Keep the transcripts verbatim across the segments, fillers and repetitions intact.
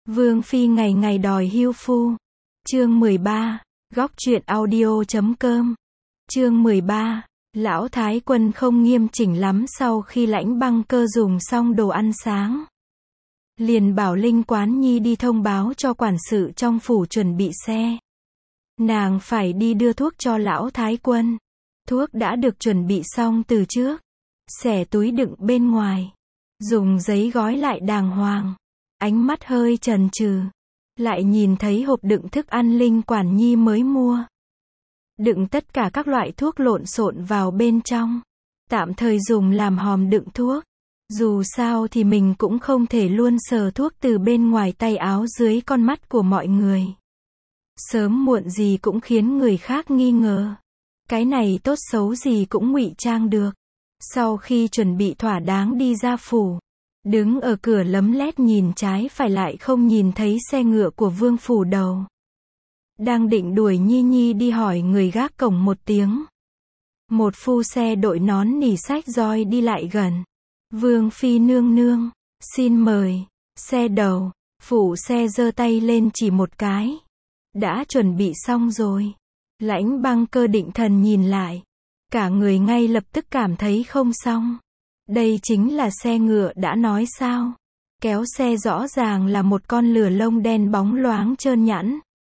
Vương phi ngày ngày đòi hưu phu. Chương mười ba, góc truyện audio chấm com. Chương mười ba, lão thái quân không nghiêm chỉnh lắm sau khi Lãnh Băng Cơ dùng xong đồ ăn sáng. Liền bảo Linh Quán Nhi đi thông báo cho quản sự trong phủ chuẩn bị xe. Nàng phải đi đưa thuốc cho lão thái quân. Thuốc đã được chuẩn bị xong từ trước. Xẻ túi đựng bên ngoài. Dùng giấy gói lại đàng hoàng. Ánh mắt hơi chần chừ. Lại nhìn thấy hộp đựng thức ăn Linh Quản Nhi mới mua. Đựng tất cả các loại thuốc lộn xộn vào bên trong. Tạm thời dùng làm hòm đựng thuốc. Dù sao thì mình cũng không thể luôn sờ thuốc từ bên ngoài tay áo dưới con mắt của mọi người. Sớm muộn gì cũng khiến người khác nghi ngờ. Cái này tốt xấu gì cũng ngụy trang được. Sau khi chuẩn bị thỏa đáng đi ra phủ. Đứng ở cửa lấm lét nhìn trái phải lại không nhìn thấy xe ngựa của Vương phủ đầu. Đang định đuổi Nhi Nhi đi hỏi người gác cổng một tiếng. Một phu xe đội nón nỉ sách roi đi lại gần. Vương phi nương nương, xin mời. Xe đầu, phủ xe giơ tay lên chỉ một cái. Đã chuẩn bị xong rồi. Lãnh Băng Cơ định thần nhìn lại. Cả người ngay lập tức cảm thấy không xong. Đây chính là xe ngựa đã nói sao. Kéo xe rõ ràng là một con lửa lông đen bóng loáng trơn nhẵn.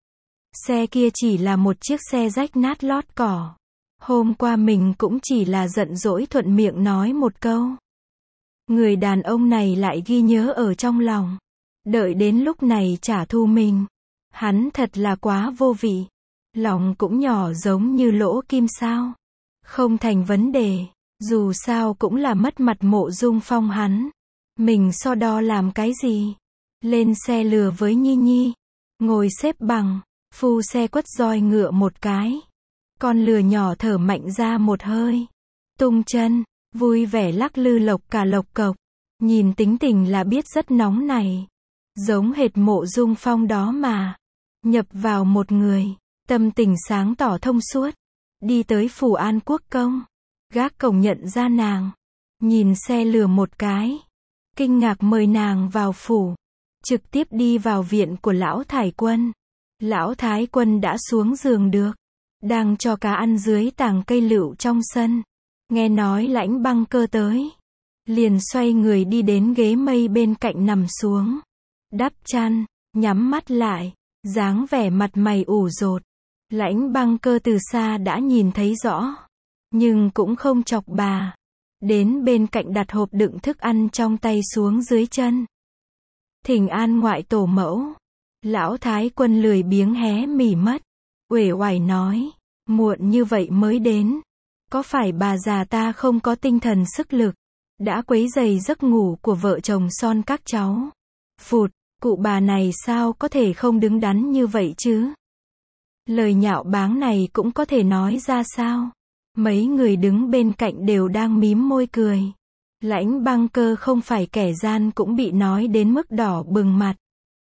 Xe kia chỉ là một chiếc xe rách nát lót cỏ. Hôm qua mình cũng chỉ là giận dỗi thuận miệng nói một câu. Người đàn ông này lại ghi nhớ ở trong lòng. Đợi đến lúc này trả thù mình. Hắn thật là quá vô vị. Lòng cũng nhỏ giống như lỗ kim sao. Không thành vấn đề. Dù sao cũng là mất mặt Mộ Dung Phong hắn. Mình so đo làm cái gì? Lên xe lừa với Nhi Nhi. Ngồi xếp bằng. Phu xe quất roi ngựa một cái. Con lừa nhỏ thở mạnh ra một hơi. Tung chân. Vui vẻ lắc lư lộc cả lộc cộc. Nhìn tính tình là biết rất nóng này. Giống hệt Mộ Dung Phong đó mà. Nhập vào một người. Tâm tình sáng tỏ thông suốt. Đi tới phủ An Quốc Công. Gác cổng nhận ra nàng. Nhìn xe lừa một cái. Kinh ngạc mời nàng vào phủ. Trực tiếp đi vào viện của lão thái quân. Lão thái quân đã xuống giường được. Đang cho cá ăn dưới tàng cây lựu trong sân. Nghe nói Lãnh Băng Cơ tới. Liền xoay người đi đến ghế mây bên cạnh nằm xuống. Đắp chăn, nhắm mắt lại. Dáng vẻ mặt mày ủ rột. Lãnh Băng Cơ từ xa đã nhìn thấy rõ. Nhưng cũng không chọc bà. Đến bên cạnh đặt hộp đựng thức ăn trong tay xuống dưới chân. Thỉnh an ngoại tổ mẫu. Lão thái quân lười biếng hé mỉ mắt. Uể oải nói. Muộn như vậy mới đến. Có phải bà già ta không có tinh thần sức lực. Đã quấy rầy giấc ngủ của vợ chồng son các cháu. Phụt, cụ bà này sao có thể không đứng đắn như vậy chứ. Lời nhạo báng này cũng có thể nói ra sao. Mấy người đứng bên cạnh đều đang mím môi cười. Lãnh Băng Cơ không phải kẻ gian cũng bị nói đến mức đỏ bừng mặt.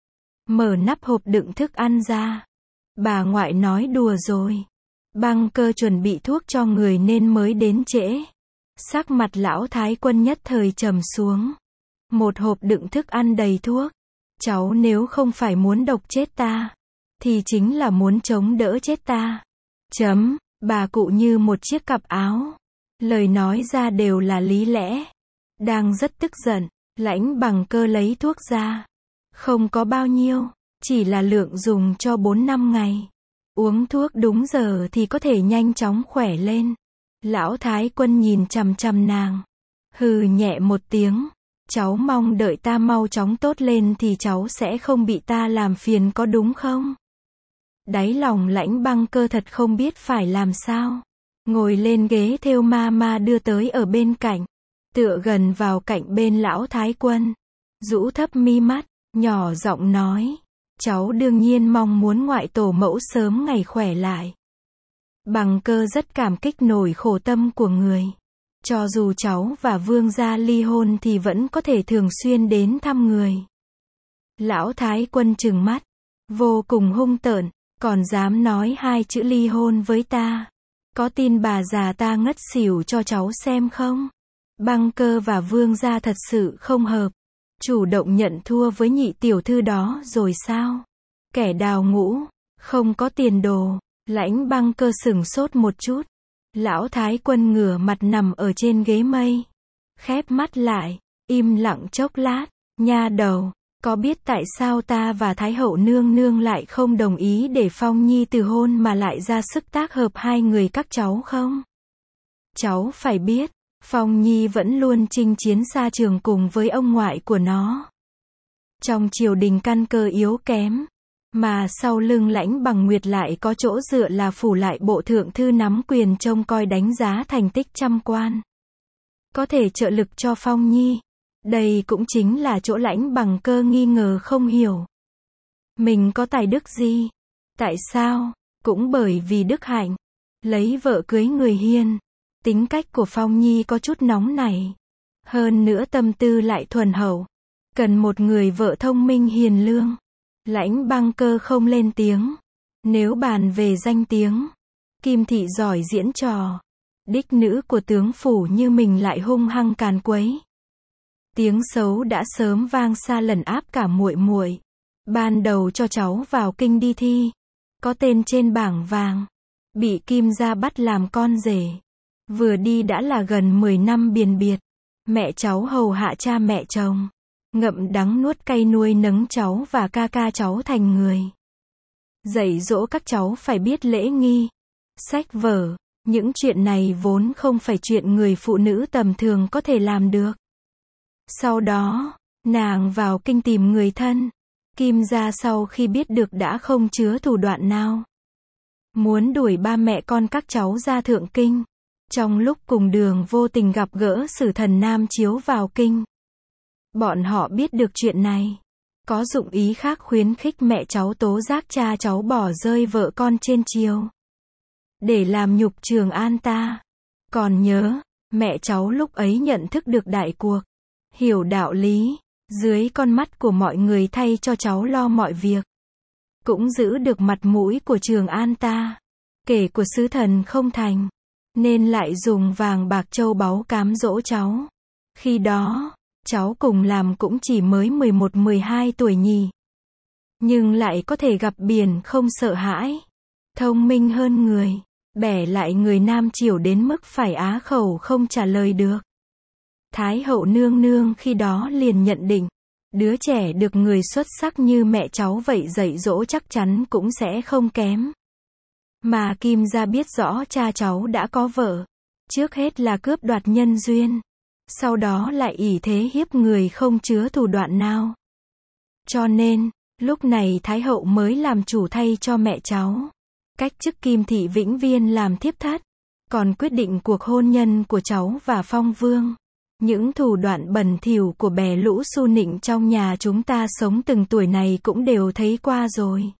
Mở nắp hộp đựng thức ăn ra. Bà ngoại nói đùa rồi. Băng Cơ chuẩn bị thuốc cho người nên mới đến trễ. Sắc mặt lão thái quân nhất thời trầm xuống. Một hộp đựng thức ăn đầy thuốc. Cháu nếu không phải muốn độc chết ta. Thì chính là muốn chống đỡ chết ta. Chấm. Bà cụ như một chiếc cặp áo. Lời nói ra đều là lý lẽ. Đang rất tức giận. Lãnh Băng Cơ lấy thuốc ra. Không có bao nhiêu. Chỉ là lượng dùng cho bốn năm ngày. Uống thuốc đúng giờ thì có thể nhanh chóng khỏe lên. Lão thái quân nhìn chằm chằm nàng. Hừ nhẹ một tiếng. Cháu mong đợi ta mau chóng tốt lên thì cháu sẽ không bị ta làm phiền có đúng không? Đáy lòng Lãnh Băng Cơ thật không biết phải làm sao. Ngồi lên ghế thêu ma ma đưa tới ở bên cạnh. Tựa gần vào cạnh bên lão thái quân. Rũ thấp mi mắt, nhỏ giọng nói. Cháu đương nhiên mong muốn ngoại tổ mẫu sớm ngày khỏe lại. Băng Cơ rất cảm kích nổi khổ tâm của người. Cho dù cháu và vương gia ly hôn thì vẫn có thể thường xuyên đến thăm người. Lão thái quân trừng mắt. Vô cùng hung tợn. Còn dám nói hai chữ ly hôn với ta. Có tin bà già ta ngất xỉu cho cháu xem không? Băng Cơ và vương gia thật sự không hợp. Chủ động nhận thua với nhị tiểu thư đó rồi sao? Kẻ đào ngũ, không có tiền đồ. Lãnh Băng Cơ sửng sốt một chút. Lão Thái Quân ngửa mặt nằm ở trên ghế mây. Khép mắt lại, im lặng chốc lát. Nha đầu, có biết tại sao ta và Thái Hậu nương nương lại không đồng ý để Phong Nhi từ hôn mà lại ra sức tác hợp hai người các cháu không? Cháu phải biết, Phong Nhi vẫn luôn chinh chiến xa trường cùng với ông ngoại của nó. Trong triều đình căn cơ yếu kém, mà sau lưng Lãnh Bằng Nguyệt lại có chỗ dựa là phủ lại bộ thượng thư nắm quyền trông coi đánh giá thành tích trăm quan. Có thể trợ lực cho Phong Nhi. Đây cũng chính là chỗ Lãnh Bằng Cơ nghi ngờ không hiểu. Mình có tài đức gì? Tại sao? Cũng bởi vì đức hạnh. Lấy vợ cưới người hiền. Tính cách của Phong Nhi có chút nóng nảy. Hơn nữa tâm tư lại thuần hậu. Cần một người vợ thông minh hiền lương. Lãnh Băng Cơ không lên tiếng. Nếu bàn về danh tiếng, Kim Thị giỏi diễn trò. Đích nữ của tướng phủ như mình lại hung hăng càn quấy. Tiếng xấu đã sớm vang xa lẩn áp cả muội muội. Ban đầu cho cháu vào kinh đi thi, có tên trên bảng vàng, bị Kim gia bắt làm con rể. Vừa đi đã là gần mười năm biền biệt. Mẹ cháu hầu hạ cha mẹ chồng, ngậm đắng nuốt cay nuôi nấng cháu và ca ca cháu thành người. Dạy dỗ các cháu phải biết lễ nghi, sách vở, những chuyện này vốn không phải chuyện người phụ nữ tầm thường có thể làm được. Sau đó, nàng vào kinh tìm người thân. Kim gia sau khi biết được đã không chứa thủ đoạn nào. Muốn đuổi ba mẹ con các cháu ra thượng kinh. Trong lúc cùng đường vô tình gặp gỡ Sử Thần Nam Chiếu vào kinh. Bọn họ biết được chuyện này. Có dụng ý khác khuyến khích mẹ cháu tố giác cha cháu bỏ rơi vợ con trên triều. Để làm nhục Trường An ta. Còn nhớ, mẹ cháu lúc ấy nhận thức được đại cuộc. Hiểu đạo lý, dưới con mắt của mọi người thay cho cháu lo mọi việc. Cũng giữ được mặt mũi của Trường An ta. Kể của sứ thần không thành, nên lại dùng vàng bạc châu báu cám dỗ cháu. Khi đó, cháu cùng làm cũng chỉ mới mười một mười hai tuổi nhỉ. Nhưng lại có thể gặp biển không sợ hãi. Thông minh hơn người, bẻ lại người Nam Triều đến mức phải á khẩu không trả lời được. Thái hậu nương nương khi đó liền nhận định, đứa trẻ được người xuất sắc như mẹ cháu vậy dạy dỗ chắc chắn cũng sẽ không kém. Mà Kim gia biết rõ cha cháu đã có vợ, trước hết là cướp đoạt nhân duyên, sau đó lại ỷ thế hiếp người không chứa thủ đoạn nào. Cho nên, lúc này Thái hậu mới làm chủ thay cho mẹ cháu, cách chức Kim Thị vĩnh viên làm thiếp thất, còn quyết định cuộc hôn nhân của cháu và Phong Vương. Những thủ đoạn bẩn thỉu của bè lũ su nịnh trong nhà chúng ta sống từng tuổi này cũng đều thấy qua rồi.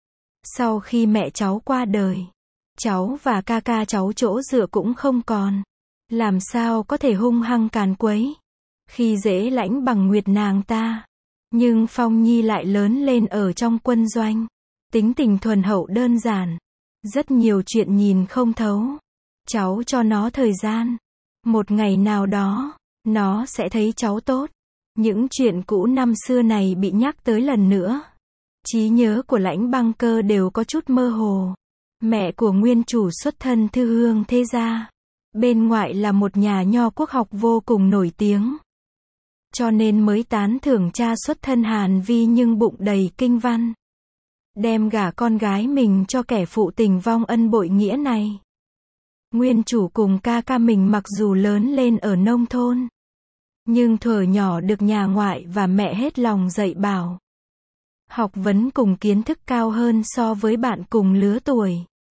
Sau khi mẹ cháu qua đời, cháu và ca ca cháu chỗ dựa cũng không còn. Làm sao có thể hung hăng càn quấy, khi dễ Lãnh Bằng Nguyệt nàng ta. Nhưng Phong Nhi lại lớn lên ở trong quân doanh. Tính tình thuần hậu đơn giản. Rất nhiều chuyện nhìn không thấu. Cháu cho nó thời gian. Một ngày nào đó, nó sẽ thấy cháu tốt. Những chuyện cũ năm xưa này bị nhắc tới lần nữa. Trí nhớ của Lãnh Băng Cơ đều có chút mơ hồ. Mẹ của nguyên chủ xuất thân thư hương thế gia. Bên ngoại là một nhà nho quốc học vô cùng nổi tiếng. Cho nên mới tán thưởng cha xuất thân Hàn Vi nhưng bụng đầy kinh văn. Đem gả con gái mình cho kẻ phụ tình vong ân bội nghĩa này. Nguyên chủ cùng ca ca mình mặc dù lớn lên ở nông thôn, nhưng thuở nhỏ được nhà ngoại và mẹ hết lòng dạy bảo. Học vấn cùng kiến thức cao hơn so với bạn cùng lứa tuổi.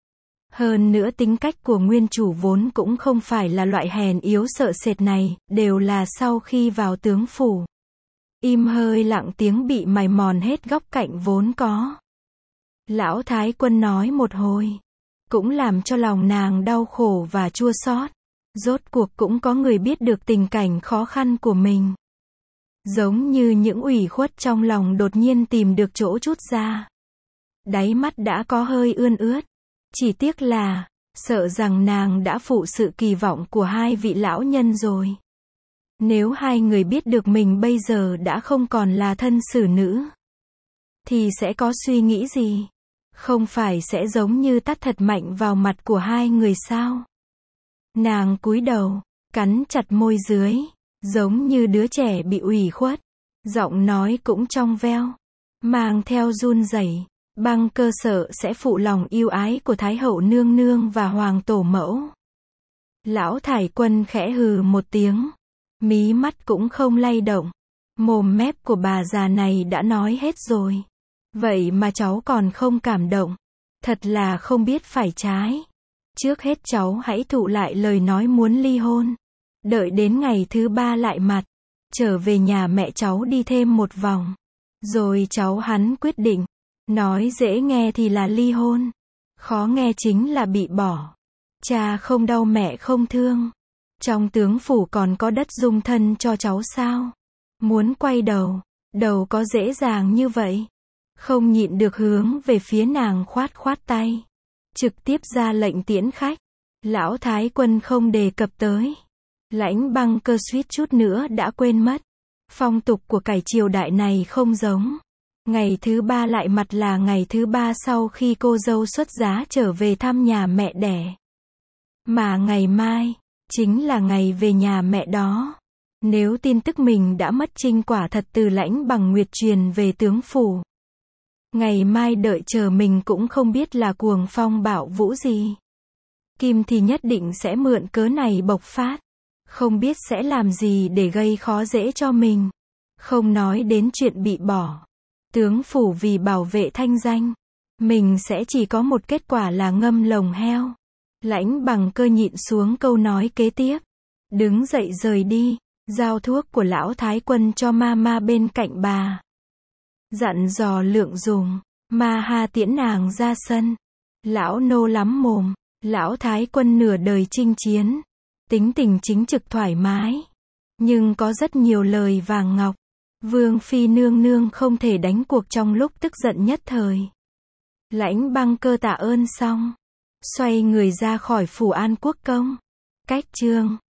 Hơn nữa tính cách của nguyên chủ vốn cũng không phải là loại hèn yếu sợ sệt này, đều là sau khi vào tướng phủ. Im hơi lặng tiếng bị mài mòn hết góc cạnh vốn có. Lão Thái Quân nói một hồi, cũng làm cho lòng nàng đau khổ và chua xót. Rốt cuộc cũng có người biết được tình cảnh khó khăn của mình. Giống như những ủy khuất trong lòng đột nhiên tìm được chỗ trút ra. Đáy mắt đã có hơi ươn ướt. Chỉ tiếc là, sợ rằng nàng đã phụ sự kỳ vọng của hai vị lão nhân rồi. Nếu hai người biết được mình bây giờ đã không còn là thân xử nữ, thì sẽ có suy nghĩ gì? Không phải sẽ giống như tát thật mạnh vào mặt của hai người sao? Nàng cúi đầu, cắn chặt môi dưới, giống như đứa trẻ bị ủy khuất. Giọng nói cũng trong veo, mang theo run rẩy. Băng Cơ sợ sẽ phụ lòng yêu ái của Thái hậu nương nương và hoàng tổ mẫu. Lão Thải Quân khẽ hừ một tiếng, mí mắt cũng không lay động. Mồm mép của bà già này đã nói hết rồi. Vậy mà cháu còn không cảm động. Thật là không biết phải trái. Trước hết cháu hãy thụ lại lời nói muốn ly hôn. Đợi đến ngày thứ ba lại mặt. Trở về nhà mẹ cháu đi thêm một vòng. Rồi cháu hắn quyết định. Nói dễ nghe thì là ly hôn. Khó nghe chính là bị bỏ. Cha không đau mẹ không thương. Trong tướng phủ còn có đất dung thân cho cháu sao? Muốn quay đầu. Đầu có dễ dàng như vậy. Không nhịn được hướng về phía nàng khoát khoát tay. Trực tiếp ra lệnh tiễn khách. Lão Thái Quân không đề cập tới. Lãnh Băng Cơ suýt chút nữa đã quên mất. Phong tục của cải triều đại này không giống. Ngày thứ ba lại mặt là ngày thứ ba sau khi cô dâu xuất giá trở về thăm nhà mẹ đẻ. Mà ngày mai, chính là ngày về nhà mẹ đó. Nếu tin tức mình đã mất trinh quả thật từ Lãnh Bằng Nguyệt truyền về tướng phủ. Ngày mai đợi chờ mình cũng không biết là cuồng phong bạo vũ gì. Kim thì nhất định sẽ mượn cớ này bộc phát. Không biết sẽ làm gì để gây khó dễ cho mình. Không nói đến chuyện bị bỏ. Tướng phủ vì bảo vệ thanh danh. Mình sẽ chỉ có một kết quả là ngâm lồng heo. Lãnh Bằng Cơ nhịn xuống câu nói kế tiếp. Đứng dậy rời đi. Giao thuốc của lão Thái Quân cho ma ma bên cạnh bà. Dặn dò Lượng Dùng. Ma ha tiễn nàng ra sân. Lão nô lắm mồm. Lão Thái Quân nửa đời chinh chiến. Tính tình chính trực thoải mái. Nhưng có rất nhiều lời vàng ngọc. Vương phi nương nương không thể đánh cuộc trong lúc tức giận nhất thời. Lãnh Băng Cơ tạ ơn xong. Xoay người ra khỏi phủ An Quốc công. Cách chương.